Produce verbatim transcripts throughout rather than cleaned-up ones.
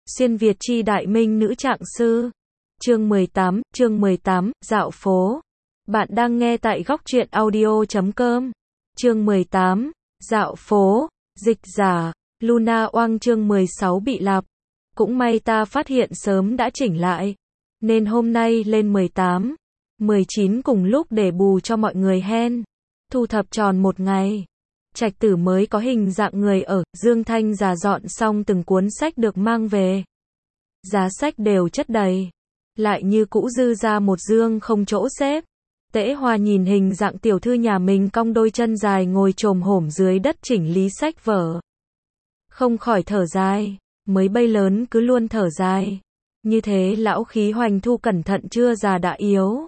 Xuyên Việt chi đại minh nữ trạng sư. Chương mười tám, chương mười tám, dạo phố. Bạn đang nghe tại góc truyện audio chấm com. Chương mười tám, dạo phố. Dịch giả, Luna Oang. Chương mười sáu bị lặp. Cũng may ta phát hiện sớm đã chỉnh lại. Nên hôm nay lên mười tám, mười chín cùng lúc để bù cho mọi người hen. Thu thập tròn một ngày. Trạch Tử mới có hình dạng người ở, Dương Thanh già dọn xong từng cuốn sách được mang về. Giá sách đều chất đầy. Lại như cũ dư ra một dương không chỗ xếp. Tễ Hoa nhìn hình dạng tiểu thư nhà mình cong đôi chân dài ngồi chồm hổm dưới đất chỉnh lý sách vở. Không khỏi thở dài, mới bay lớn cứ luôn thở dài. Như thế lão khí hoành thu cẩn thận chưa già đã yếu.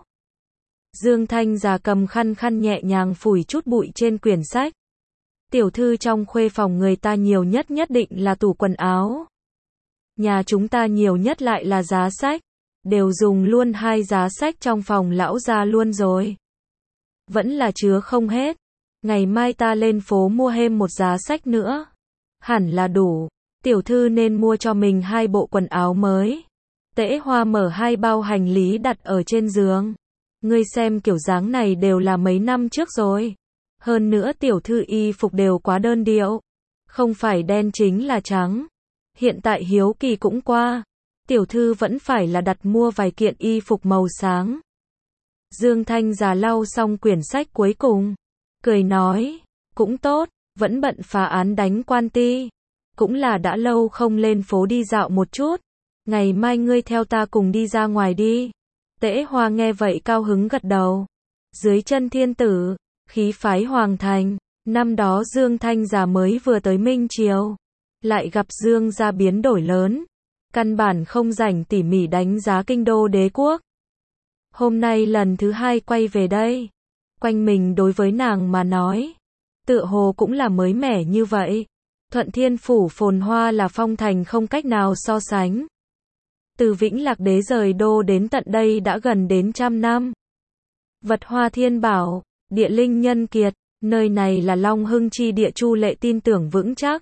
Dương Thanh già cầm khăn khăn nhẹ nhàng phủi chút bụi trên quyển sách. Tiểu thư trong khuê phòng người ta nhiều nhất nhất định là tủ quần áo. Nhà chúng ta nhiều nhất lại là giá sách. Đều dùng luôn hai giá sách trong phòng lão gia luôn rồi. Vẫn là chứa không hết. Ngày mai ta lên phố mua thêm một giá sách nữa. Hẳn là đủ. Tiểu thư nên mua cho mình hai bộ quần áo mới. Tễ Hoa mở hai bao hành lý đặt ở trên giường. Ngươi xem kiểu dáng này đều là mấy năm trước rồi. Hơn nữa tiểu thư y phục đều quá đơn điệu. Không phải đen chính là trắng. Hiện tại hiếu kỳ cũng qua. Tiểu thư vẫn phải là đặt mua vài kiện y phục màu sáng. Dương Thanh già lau xong quyển sách cuối cùng. Cười nói, cũng tốt, vẫn bận phá án đánh quan ti. Cũng là đã lâu không lên phố đi dạo một chút. Ngày mai ngươi theo ta cùng đi ra ngoài đi. Tễ Hoa nghe vậy cao hứng gật đầu. Dưới chân thiên tử, khí phái hoàng thành. Năm đó Dương Thanh già mới vừa tới Minh Triều. Lại gặp Dương gia biến đổi lớn. Căn bản không rảnh tỉ mỉ đánh giá kinh đô đế quốc. Hôm nay lần thứ hai quay về đây. Quanh mình đối với nàng mà nói. Tựa hồ cũng là mới mẻ như vậy. Thuận Thiên Phủ phồn hoa là phong thành không cách nào so sánh. Từ Vĩnh Lạc đế rời đô đến tận đây đã gần đến trăm năm. Vật hoa thiên bảo, địa linh nhân kiệt, nơi này là Long Hưng chi địa Chu Lệ tin tưởng vững chắc.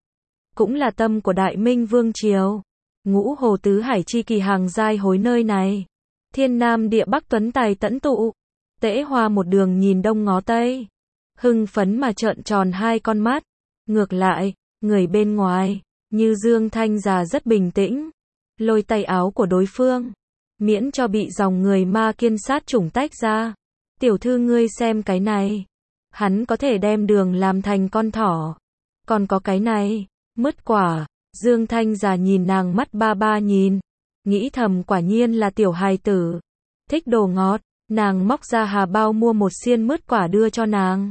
Cũng là tâm của Đại Minh Vương Triều. Ngũ hồ tứ hải chi kỳ hàng giai hối nơi này. Thiên Nam địa Bắc tuấn tài tẫn tụ. Tễ Hoa một đường nhìn đông ngó tây. Hưng phấn mà trợn tròn hai con mắt. Ngược lại, người bên ngoài, như Dương Thanh già rất bình tĩnh. Lôi tay áo của đối phương. Miễn cho bị dòng người ma kiên sát chủng tách ra. Tiểu thư ngươi xem cái này. Hắn có thể đem đường làm thành con thỏ. Còn có cái này, mứt quả. Dương Thanh già nhìn nàng mắt ba ba nhìn. Nghĩ thầm quả nhiên là tiểu hài tử. Thích đồ ngọt. Nàng móc ra hà bao mua một xiên mứt quả đưa cho nàng.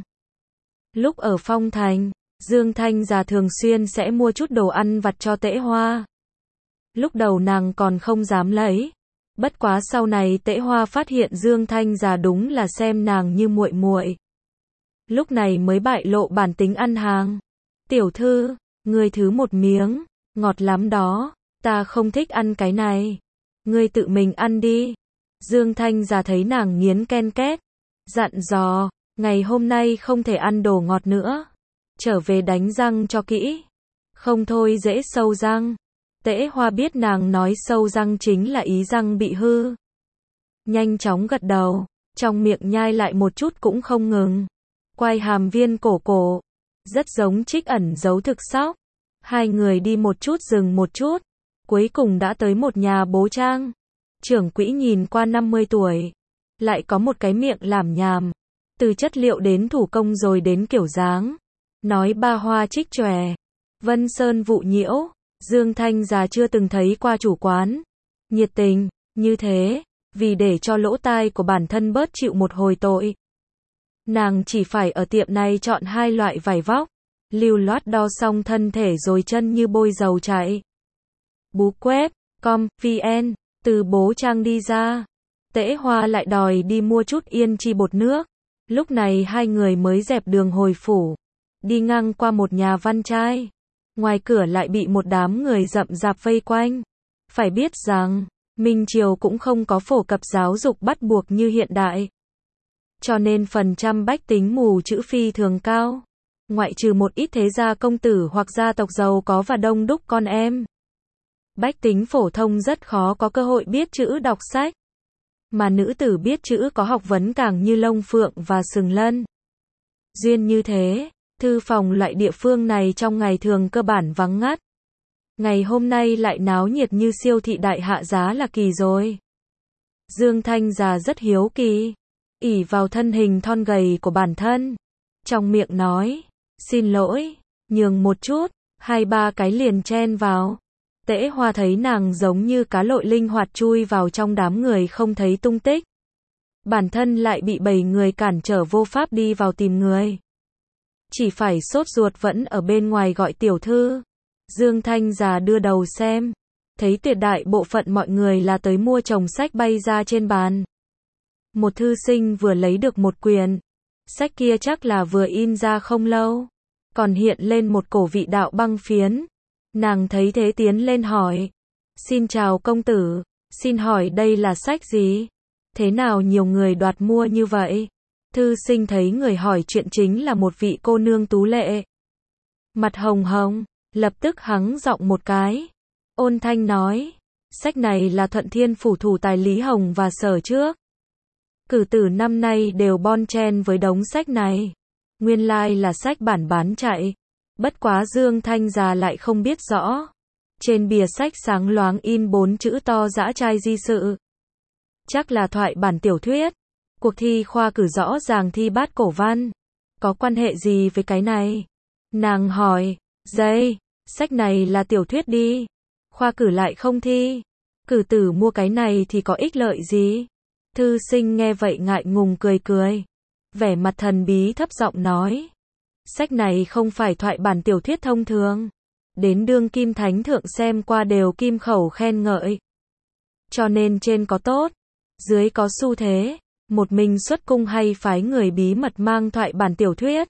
Lúc ở Phong Thành, Dương Thanh già thường xuyên sẽ mua chút đồ ăn vặt cho Tễ Hoa. Lúc đầu nàng còn không dám lấy. Bất quá sau này Tễ Hoa phát hiện Dương Thanh già đúng là xem nàng như muội muội. Lúc này mới bại lộ bản tính ăn hàng. Tiểu thư, ngươi thứ một miếng, ngọt lắm đó, ta không thích ăn cái này. Ngươi tự mình ăn đi. Dương Thanh già thấy nàng nghiến ken két. Dặn dò, ngày hôm nay không thể ăn đồ ngọt nữa. Trở về đánh răng cho kỹ. Không thôi dễ sâu răng. Tễ Hoa biết nàng nói sâu răng chính là ý răng bị hư. Nhanh chóng gật đầu, trong miệng nhai lại một chút cũng không ngừng. Quai hàm viên cổ cổ. Rất giống Trích Ẩn giấu thực sóc. Hai người đi một chút dừng một chút. Cuối cùng đã tới một nhà bố trang. Trưởng quỹ nhìn qua năm mươi tuổi. Lại có một cái miệng làm nhàm. Từ chất liệu đến thủ công rồi đến kiểu dáng. Nói ba hoa trích chòe. Vân Sơn vụ nhiễu. Dương Thanh già chưa từng thấy qua chủ quán. Nhiệt tình, như thế. Vì để cho lỗ tai của bản thân bớt chịu một hồi tội. Nàng chỉ phải ở tiệm này chọn hai loại vải vóc. Lưu loát đo xong thân thể rồi chân như bôi dầu chạy. Bú web, com, vn, từ bố trang đi ra. Tễ Hoa lại đòi đi mua chút yên chi bột nước. Lúc này hai người mới dẹp đường hồi phủ. Đi ngang qua một nhà văn trai. Ngoài cửa lại bị một đám người rậm rạp vây quanh. Phải biết rằng, Minh Triều cũng không có phổ cập giáo dục bắt buộc như hiện đại. Cho nên phần trăm bách tính mù chữ phi thường cao. Ngoại trừ một ít thế gia công tử hoặc gia tộc giàu có và đông đúc con em. Bách tính phổ thông rất khó có cơ hội biết chữ đọc sách. Mà nữ tử biết chữ có học vấn càng như lông phượng và sừng lân. Duyên như thế, thư phòng loại địa phương này trong ngày thường cơ bản vắng ngắt. Ngày hôm nay lại náo nhiệt như siêu thị đại hạ giá là kỳ rồi. Dương Thanh già rất hiếu kỳ, ỷ vào thân hình thon gầy của bản thân. Trong miệng nói, xin lỗi, nhường một chút, hai ba cái liền chen vào. Tễ Hoa thấy nàng giống như cá lội linh hoạt chui vào trong đám người không thấy tung tích. Bản thân lại bị bảy người cản trở vô pháp đi vào tìm người. Chỉ phải sốt ruột vẫn ở bên ngoài gọi tiểu thư. Dương Thanh già đưa đầu xem, thấy tuyệt đại bộ phận mọi người là tới mua chồng sách bay ra trên bàn. Một thư sinh vừa lấy được một quyển. Sách kia chắc là vừa in ra không lâu. Còn hiện lên một cổ vị đạo băng phiến. Nàng thấy thế tiến lên hỏi. Xin chào công tử, xin hỏi đây là sách gì? Thế nào nhiều người đoạt mua như vậy? Thư sinh thấy người hỏi chuyện chính là một vị cô nương tú lệ. Mặt hồng hồng, lập tức hắng giọng một cái. Ôn thanh nói, sách này là Thuận Thiên phủ thủ tài Lý Hồng và Sở trước. Cử tử năm nay đều bon chen với đống sách này. Nguyên lai là sách bản bán chạy. Bất quá Dương Thanh già lại không biết rõ. Trên bìa sách sáng loáng in bốn chữ to dã trai di sự. Chắc là thoại bản tiểu thuyết. Cuộc thi khoa cử rõ ràng thi bát cổ văn. Có quan hệ gì với cái này? Nàng hỏi, dây, sách này là tiểu thuyết đi. Khoa cử lại không thi. Cử tử mua cái này thì có ích lợi gì? Thư sinh nghe vậy ngại ngùng cười cười. Vẻ mặt thần bí thấp giọng nói. Sách này không phải thoại bản tiểu thuyết thông thường. Đến đương kim thánh thượng xem qua đều kim khẩu khen ngợi. Cho nên trên có tốt, dưới có xu thế. Một mình xuất cung hay phái người bí mật mang thoại bản tiểu thuyết.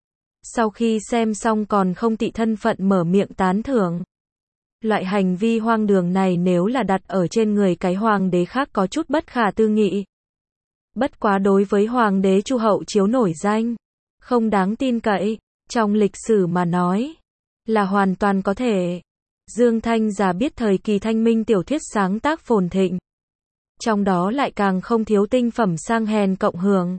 Sau khi xem xong còn không tị thân phận mở miệng tán thưởng. Loại hành vi hoang đường này nếu là đặt ở trên người cái hoàng đế khác có chút bất khả tư nghị. Bất quá đối với hoàng đế Chu Hậu Chiếu nổi danh, không đáng tin cậy, trong lịch sử mà nói, là hoàn toàn có thể. Dương Thanh già biết thời kỳ Thanh Minh tiểu thuyết sáng tác phồn thịnh. Trong đó lại càng không thiếu tinh phẩm sang hèn cộng hưởng.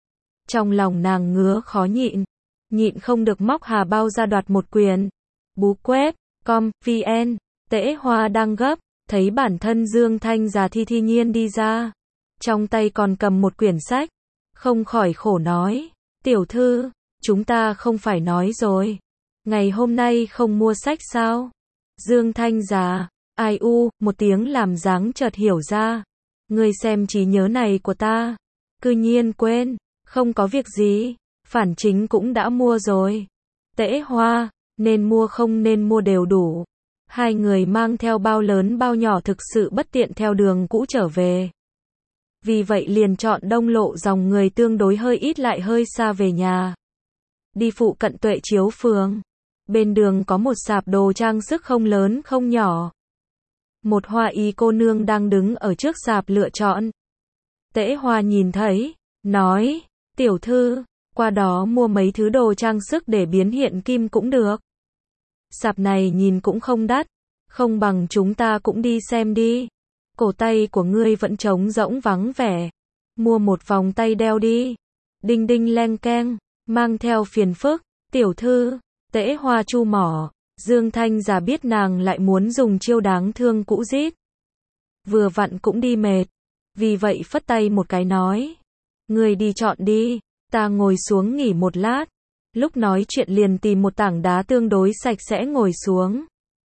Trong lòng nàng ngứa khó nhịn, nhịn không được móc hà bao ra đoạt một quyển. Bú quét, com, vn, Tễ Hoa đang gấp, thấy bản thân Dương Thanh già thi thi nhiên đi ra. Trong tay còn cầm một quyển sách, không khỏi khổ nói, tiểu thư, chúng ta không phải nói rồi. Ngày hôm nay không mua sách sao? Dương Thanh già, ai u, một tiếng làm dáng chợt hiểu ra. Ngươi xem trí nhớ này của ta, cư nhiên quên, không có việc gì, phản chính cũng đã mua rồi. Tễ Hoa, nên mua không nên mua đều đủ. Hai người mang theo bao lớn bao nhỏ thực sự bất tiện theo đường cũ trở về. Vì vậy liền chọn đông lộ dòng người tương đối hơi ít lại hơi xa về nhà. Đi phụ cận Tuệ Chiếu phường. Bên đường có một sạp đồ trang sức không lớn không nhỏ. Một hoa y cô nương đang đứng ở trước sạp lựa chọn. Tễ Hoa nhìn thấy, nói, tiểu thư, qua đó mua mấy thứ đồ trang sức để biến hiện kim cũng được. Sạp này nhìn cũng không đắt, không bằng chúng ta cũng đi xem đi. Cổ tay của ngươi vẫn trống rỗng vắng vẻ. Mua một vòng tay đeo đi. Đinh đinh leng keng, mang theo phiền phức, tiểu thư, Tễ Hoa chu mỏ. Dương Thanh già biết nàng lại muốn dùng chiêu đáng thương cũ rít. Vừa vặn cũng đi mệt. Vì vậy phất tay một cái nói. Ngươi đi chọn đi, ta ngồi xuống nghỉ một lát. Lúc nói chuyện liền tìm một tảng đá tương đối sạch sẽ ngồi xuống.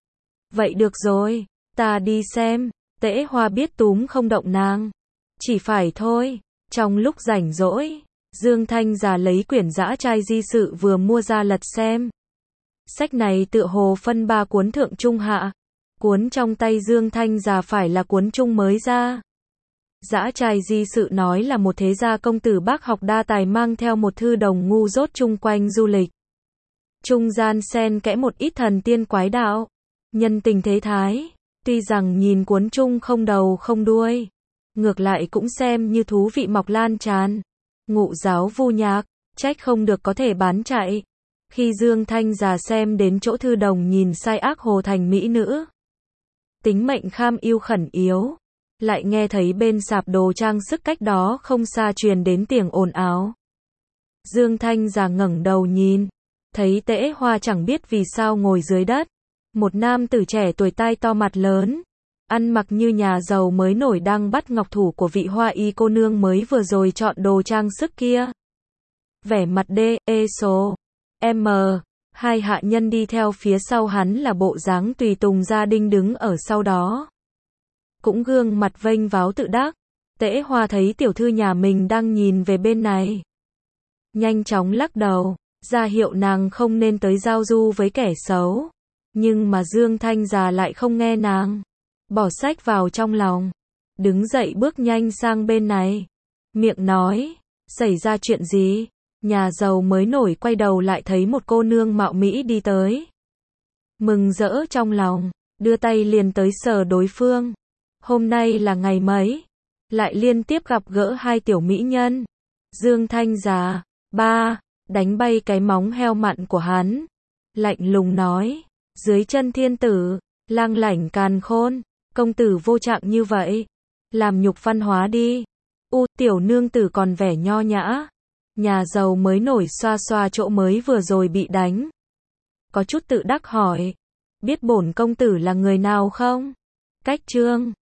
Vậy được rồi, ta đi xem. Tễ Hoa biết túm không động nàng. Chỉ phải thôi. Trong lúc rảnh rỗi, Dương Thanh già lấy quyển dã trai di sự vừa mua ra lật xem. Sách này tựa hồ phân ba cuốn thượng trung hạ. Cuốn trong tay Dương Thanh già phải là cuốn trung mới ra. Dã trai di sự nói là một thế gia công tử bác học đa tài mang theo một thư đồng ngu dốt chung quanh du lịch. Trung gian xen kẽ một ít thần tiên quái đạo. Nhân tình thế thái. Tuy rằng nhìn cuốn chung không đầu không đuôi. Ngược lại cũng xem như thú vị mọc lan tràn. Ngụ giáo vu nhạc. Trách không được có thể bán chạy. Khi Dương Thanh già xem đến chỗ thư đồng nhìn sai ác hồ thành mỹ nữ. tính mệnh kham ưu khẩn yếu. Lại nghe thấy bên sạp đồ trang sức cách đó không xa truyền đến tiếng ồn ào. Dương Thanh già ngẩng đầu nhìn, thấy Tễ Hoa chẳng biết vì sao ngồi dưới đất. Một nam tử trẻ tuổi tai to mặt lớn, ăn mặc như nhà giàu mới nổi đang bắt ngọc thủ của vị hoa y cô nương mới vừa rồi chọn đồ trang sức kia. Vẻ mặt đê, ê số, M, hai hạ nhân đi theo phía sau hắn là bộ dáng tùy tùng gia đình đứng ở sau đó. Cũng gương mặt vênh váo tự đắc. Tễ Hoa thấy tiểu thư nhà mình đang nhìn về bên này. Nhanh chóng lắc đầu, ra hiệu nàng không nên tới giao du với kẻ xấu. Nhưng mà Dương Thanh già lại không nghe nàng. Bỏ sách vào trong lòng. Đứng dậy bước nhanh sang bên này. Miệng nói, xảy ra chuyện gì? Nhà giàu mới nổi quay đầu lại thấy một cô nương mạo mỹ đi tới. Mừng rỡ trong lòng, đưa tay liền tới sờ đối phương. Hôm nay là ngày mấy? Lại liên tiếp gặp gỡ hai tiểu mỹ nhân. Dương Thanh già, ba, đánh bay cái móng heo mặn của hắn. Lạnh lùng nói, dưới chân thiên tử, lang lảnh càn khôn, công tử vô trạng như vậy. Làm nhục văn hóa đi. U, tiểu nương tử còn vẻ nho nhã. Nhà giàu mới nổi xoa xoa chỗ mới vừa rồi bị đánh. Có chút tự đắc hỏi, biết bổn công tử là người nào không? Cách trương,